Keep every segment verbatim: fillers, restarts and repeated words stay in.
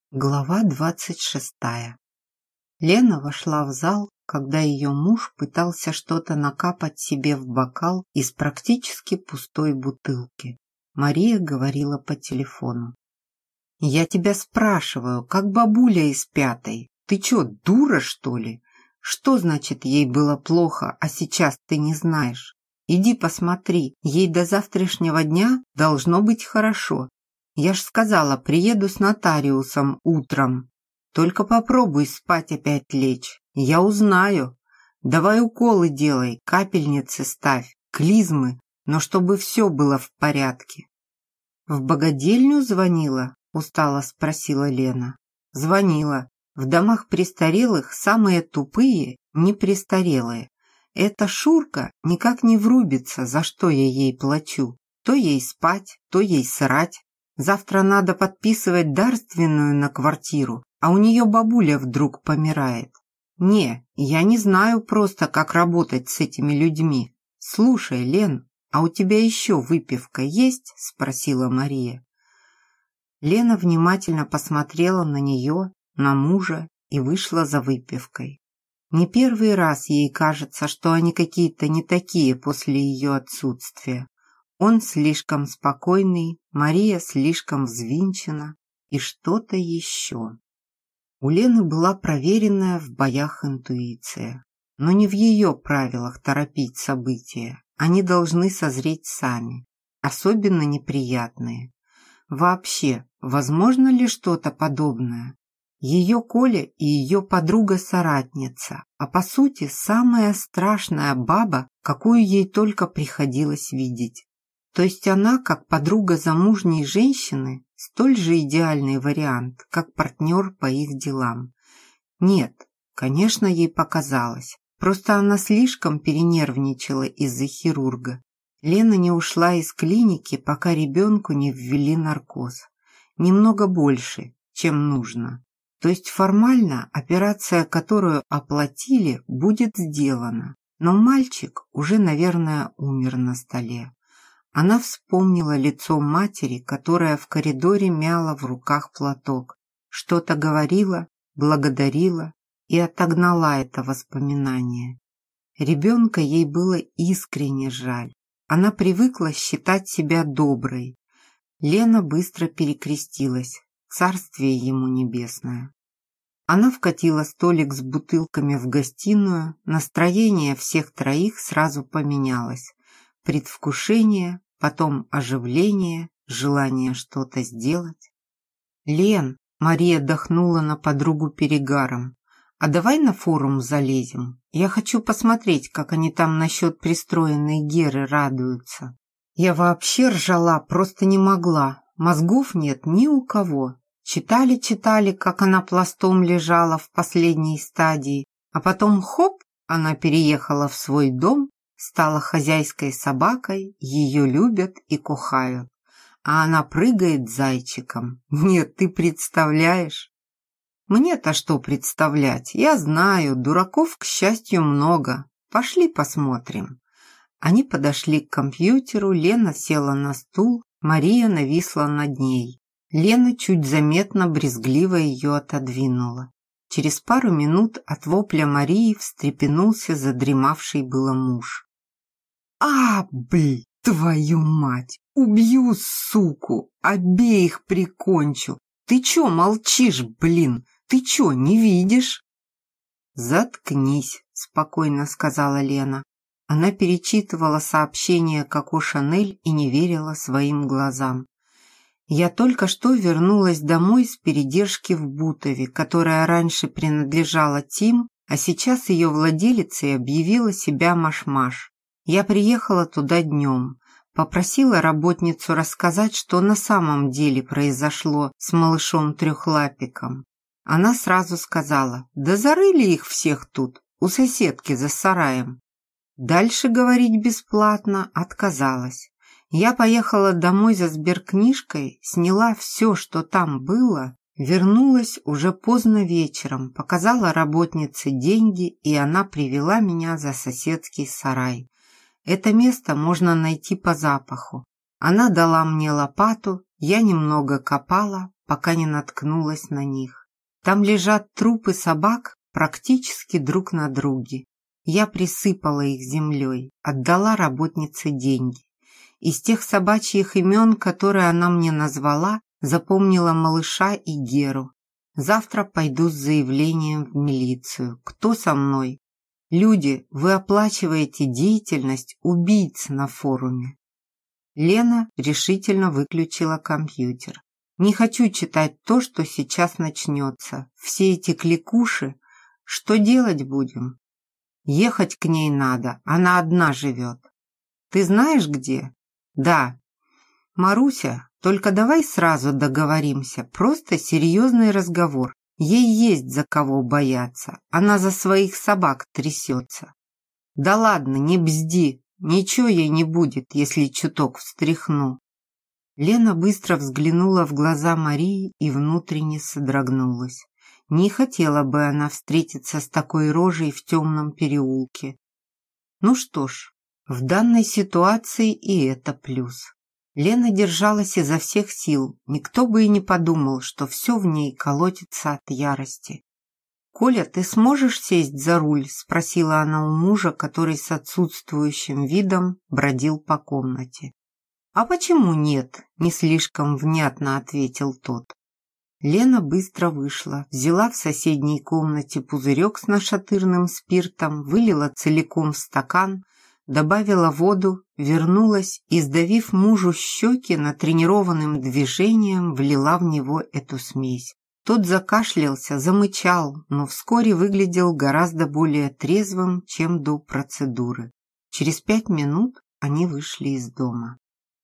Глава двадцать шестая. Лена вошла в зал, когда ее муж пытался что-то накапать себе в бокал из практически пустой бутылки. Мария говорила по телефону. «Я тебя спрашиваю, как бабуля из пятой? Ты чё, дура, что ли? Что значит, ей было плохо, а сейчас ты не знаешь? Иди посмотри, ей до завтрашнего дня должно быть хорошо. Я ж сказала, приеду с нотариусом утром. Только попробуй спать опять лечь. Я узнаю. Давай уколы делай, капельницы ставь, клизмы, но чтобы все было в порядке». «В богадельню звонила?» – устало спросила Лена. «Звонила. В домах престарелых самые тупые – непрестарелые. Эта Шурка никак не врубится, за что я ей плачу. То ей спать, то ей срать. Завтра надо подписывать дарственную на квартиру, а у нее бабуля вдруг помирает. Не, я не знаю просто, как работать с этими людьми. Слушай, Лен, а у тебя еще выпивка есть?» – спросила Мария. Лена внимательно посмотрела на нее, на мужа и вышла за выпивкой. Не первый раз ей кажется, что они какие-то не такие после ее отсутствия. Он слишком спокойный, Мария слишком взвинчена и что-то еще. У Лены была проверенная в боях интуиция, но не в ее правилах торопить события. Они должны созреть сами, особенно неприятные. Вообще, возможно ли что-то подобное? Ее Коля и ее подруга-соратница, а по сути самая страшная баба, какую ей только приходилось видеть. То есть она, как подруга замужней женщины, столь же идеальный вариант, как партнер по их делам. Нет, конечно, ей показалось. Просто она слишком перенервничала из-за хирурга. Лена не ушла из клиники, пока ребенку не ввели наркоз. Немного больше, чем нужно. То есть формально операция, которую оплатили, будет сделана. Но мальчик уже, наверное, умер на столе. Она вспомнила лицо матери, которая в коридоре мяла в руках платок, что-то говорила, благодарила и отогнала это воспоминание. Ребенка ей было искренне жаль. Она привыкла считать себя доброй. Лена быстро перекрестилась. Царствие ему небесное. Она вкатила столик с бутылками в гостиную. Настроение всех троих сразу поменялось. Предвкушение, потом оживление, желание что-то сделать. «Лен», — Мария дохнула на подругу перегаром, «а давай на форум залезем? Я хочу посмотреть, как они там насчет пристроенной Геры радуются. Я вообще ржала, просто не могла. Мозгов нет ни у кого. Читали-читали, как она пластом лежала в последней стадии, а потом хоп, она переехала в свой дом, стала хозяйской собакой, ее любят и кухают. А она прыгает зайчиком. Нет, ты представляешь?» «Мне-то что представлять? Я знаю, дураков, к счастью, много. Пошли посмотрим». Они подошли к компьютеру, Лена села на стул, Мария нависла над ней. Лена чуть заметно брезгливо ее отодвинула. Через пару минут от вопля Марии встрепенулся задремавший было муж. «А, блин, твою мать! Убью, суку! Обеих прикончу! Ты чё молчишь, блин? Ты чё, не видишь?» «Заткнись», — спокойно сказала Лена. Она перечитывала сообщение Коко Шанель и не верила своим глазам. «Я только что вернулась домой с передержки в Бутове, которая раньше принадлежала Тим, а сейчас ее владелицей объявила себя Маш-Маш. Я приехала туда днем, попросила работницу рассказать, что на самом деле произошло с малышом-трехлапиком. Она сразу сказала, да зарыли их всех тут, у соседки за сараем. Дальше говорить бесплатно отказалась. Я поехала домой за сберкнижкой, сняла все, что там было, вернулась уже поздно вечером, показала работнице деньги, и она привела меня за соседский сарай. Это место можно найти по запаху. Она дала мне лопату, Я немного копала, пока не наткнулась на них. Там лежат трупы собак практически друг на друге. Я присыпала их землей, отдала работнице деньги. Из тех собачьих имен, которые она мне назвала, запомнила малыша и Геру. Завтра пойду с заявлением в милицию. Кто со мной? Люди, вы оплачиваете деятельность убийц на форуме. Лена решительно выключила компьютер. Не хочу читать то, что сейчас начнется. Все эти кликуши. Что делать будем? Ехать к ней надо, она одна живет. Ты знаешь где? Да. Маруся, только давай сразу договоримся. Просто серьезный разговор. Ей есть за кого бояться. Она за своих собак трясется. Да ладно, не бзди. Ничего ей не будет, если чуток встряхну. Лена быстро взглянула в глаза Марии и внутренне содрогнулась. Не хотела бы она встретиться с такой рожей в темном переулке. Ну что ж, в данной ситуации и это плюс. Лена держалась изо всех сил, никто бы и не подумал, что все в ней колотится от ярости. «Коля, ты сможешь сесть за руль?» – спросила она у мужа, который с отсутствующим видом бродил по комнате. «А почему нет?» – не слишком внятно ответил тот. Лена быстро вышла, взяла в соседней комнате пузырек с нашатырным спиртом, вылила целиком в стакан, добавила воду, вернулась и, сдавив мужу щеки, натренированным движением влила в него эту смесь. Тот закашлялся, замычал, но вскоре выглядел гораздо более трезвым, чем до процедуры. Через пять минут они вышли из дома.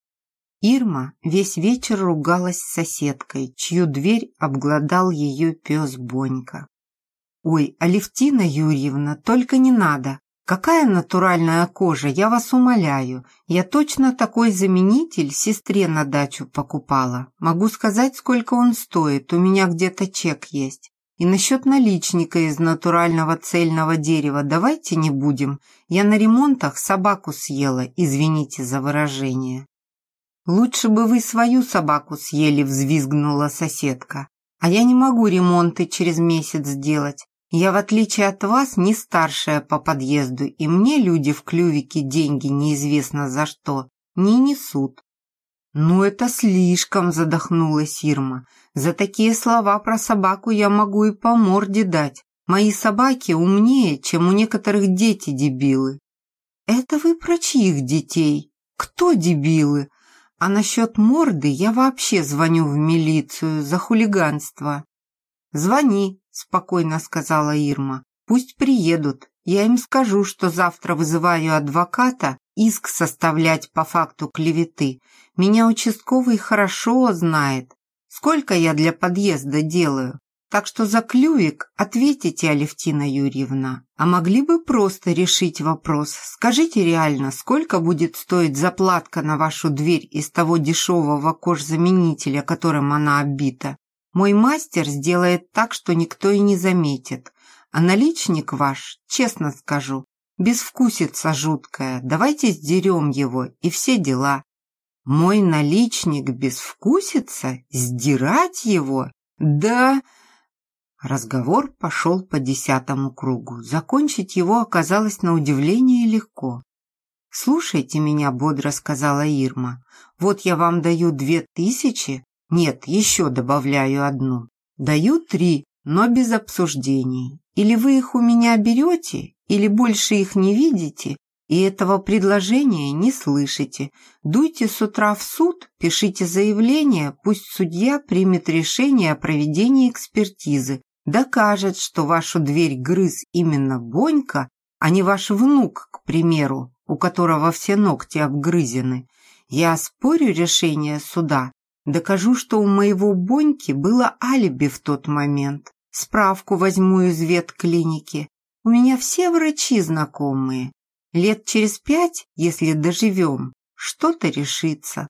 Ирма весь вечер ругалась с соседкой, чью дверь обглодал ее пес Бонька. «Ой, Алевтина Юрьевна, только не надо! Какая натуральная кожа, я вас умоляю! Я точно такой заменитель сестре на дачу покупала. Могу сказать, сколько он стоит, у меня где-то чек есть. И насчет наличника из натурального цельного дерева давайте не будем. Я на ремонтах собаку съела, извините за выражение». «Лучше бы вы свою собаку съели», — взвизгнула соседка. «А я не могу ремонты через месяц сделать. Я, в отличие от вас, не старшая по подъезду, и мне люди в клювике деньги неизвестно за что не несут». «Ну это слишком», — задохнулась Ирма. «За такие слова про собаку я могу и по морде дать. Мои собаки умнее, чем у некоторых дети дебилы». «Это вы про чьих детей? Кто дебилы? А насчет морды я вообще звоню в милицию за хулиганство». «Звони», — спокойно сказала Ирма. «Пусть приедут. Я им скажу, что завтра вызываю адвоката, иск составлять по факту клеветы. Меня участковый хорошо знает. Сколько я для подъезда делаю. Так что за клювик ответите, Алевтина Юрьевна. А могли бы просто решить вопрос. Скажите реально, сколько будет стоить заплатка на вашу дверь из того дешевого кожзаменителя, которым она оббита? Мой мастер сделает так, что никто и не заметит. А наличник ваш, честно скажу, безвкусица жуткая. Давайте сдерем его и все дела». «Мой наличник безвкусица? Сдирать его? Да...» Разговор пошел по десятому кругу. Закончить его оказалось на удивление легко. «Слушайте меня», — бодро сказала Ирма. «Вот я вам даю две тысячи, нет, еще добавляю одну. Даю три, но без обсуждений. Или вы их у меня берете, или больше их не видите, и этого предложения не слышите. Дуйте с утра в суд, пишите заявление, пусть судья примет решение о проведении экспертизы. Докажет, что вашу дверь грыз именно Бонька, а не ваш внук, к примеру, у которого все ногти обгрызены. Я оспорю решение суда, докажу, что у моего Боньки было алиби в тот момент. Справку возьму из ветклиники. У меня все врачи знакомые. Лет через пять, если доживем, что-то решится».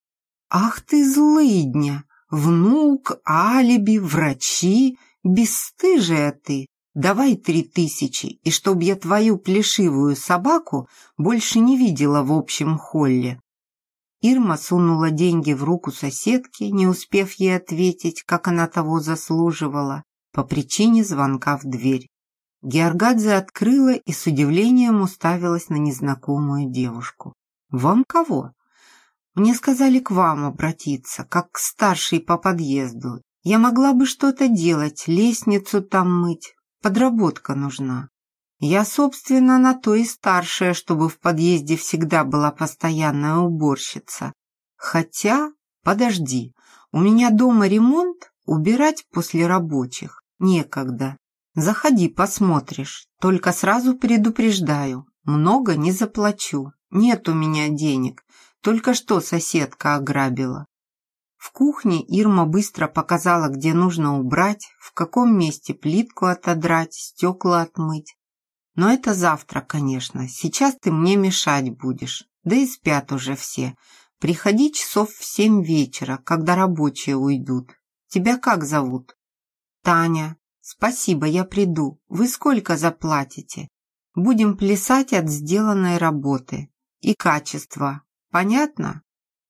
«Ах ты злыдня! Внук, алиби, врачи! Бесстыжая ты! Давай три тысячи, и чтоб я твою плешивую собаку больше не видела в общем холле». Ирма сунула деньги в руку соседки, не успев ей ответить, как она того заслуживала, по причине звонка в дверь. Георгадзе открыла и с удивлением уставилась на незнакомую девушку. «Вам кого?» «Мне сказали к вам обратиться, как к старшей по подъезду. Я могла бы что-то делать, лестницу там мыть. Подработка нужна. Я, собственно, на то и старшая, чтобы в подъезде всегда была постоянная уборщица. Хотя, подожди, у меня дома ремонт, убирать после рабочих некогда. Заходи, посмотришь, только сразу предупреждаю, много не заплачу, нет у меня денег, только что соседка ограбила». В кухне Ирма быстро показала, где нужно убрать, в каком месте плитку отодрать, стекла отмыть. «Но это завтра, конечно, сейчас ты мне мешать будешь, да и спят уже все. Приходи часов в семь вечера, когда рабочие уйдут. Тебя как зовут?» «Таня. Спасибо, я приду. Вы сколько заплатите? Будем плясать от сделанной работы. И качества. Понятно?»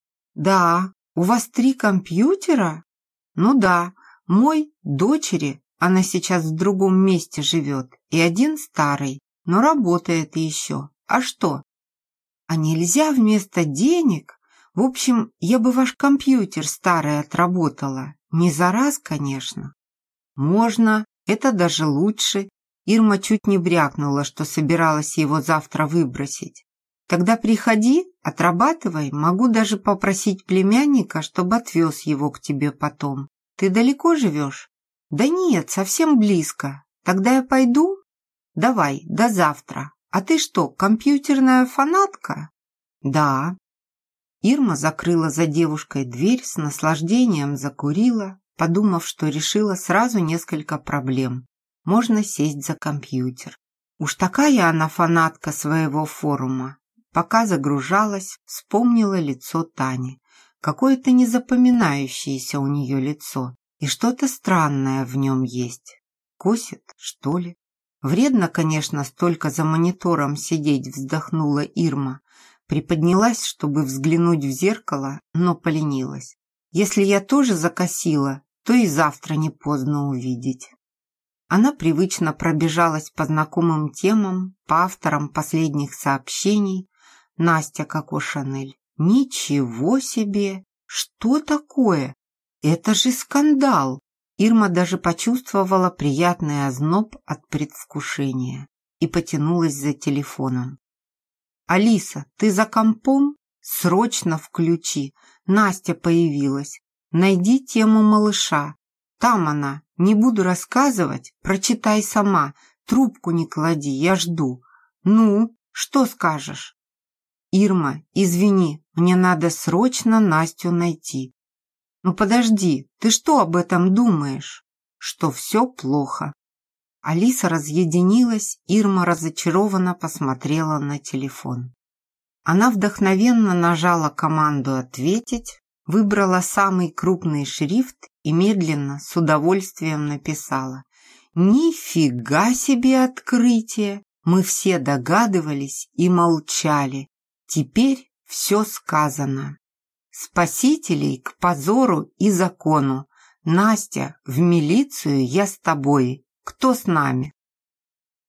«Да. У вас три компьютера?» «Ну да. Мой дочери, она сейчас в другом месте живет, и один старый, но работает еще. А что?» «А нельзя вместо денег? В общем, я бы ваш компьютер старый отработала. Не за раз, конечно». «Можно. Это даже лучше». Ирма чуть не брякнула, что собиралась его завтра выбросить. «Тогда приходи, отрабатывай, могу даже попросить племянника, чтобы отвез его к тебе потом. Ты далеко живешь?» «Да нет, совсем близко. Тогда я пойду?» «Давай, до завтра. А ты что, компьютерная фанатка?» «Да». Ирма закрыла за девушкой дверь, с наслаждением закурила, подумав, что решила сразу несколько проблем. Можно сесть за компьютер. Уж такая она фанатка своего форума. Пока загружалась, вспомнила лицо Тани. Какое-то незапоминающееся у нее лицо. И что-то странное в нем есть. Косит, что ли? Вредно, конечно, столько за монитором сидеть, вздохнула Ирма. Приподнялась, чтобы взглянуть в зеркало, но поленилась. Если я тоже закосила, то и завтра не поздно увидеть. Она привычно пробежалась по знакомым темам, по авторам последних сообщений. Настя Коко Шанель. Ничего себе! Что такое? Это же скандал! Ирма даже почувствовала приятный озноб от предвкушения и потянулась за телефоном. «Алиса, ты за компом? Срочно включи. Настя появилась. Найди тему малыша. Там она. Не буду рассказывать. Прочитай сама. Трубку не клади, я жду. Ну, что скажешь?» «Ирма, извини, мне надо срочно Настю найти». «Ну подожди, ты что об этом думаешь?» «Что все плохо». Алиса разъединилась, Ирма разочарованно посмотрела на телефон. Она вдохновенно нажала команду «Ответить», выбрала самый крупный шрифт и медленно, с удовольствием написала: «Нифига себе открытие! Мы все догадывались и молчали. Теперь все сказано. Спасителей к позору и закону. Настя, в милицию я с тобой. Кто с нами?»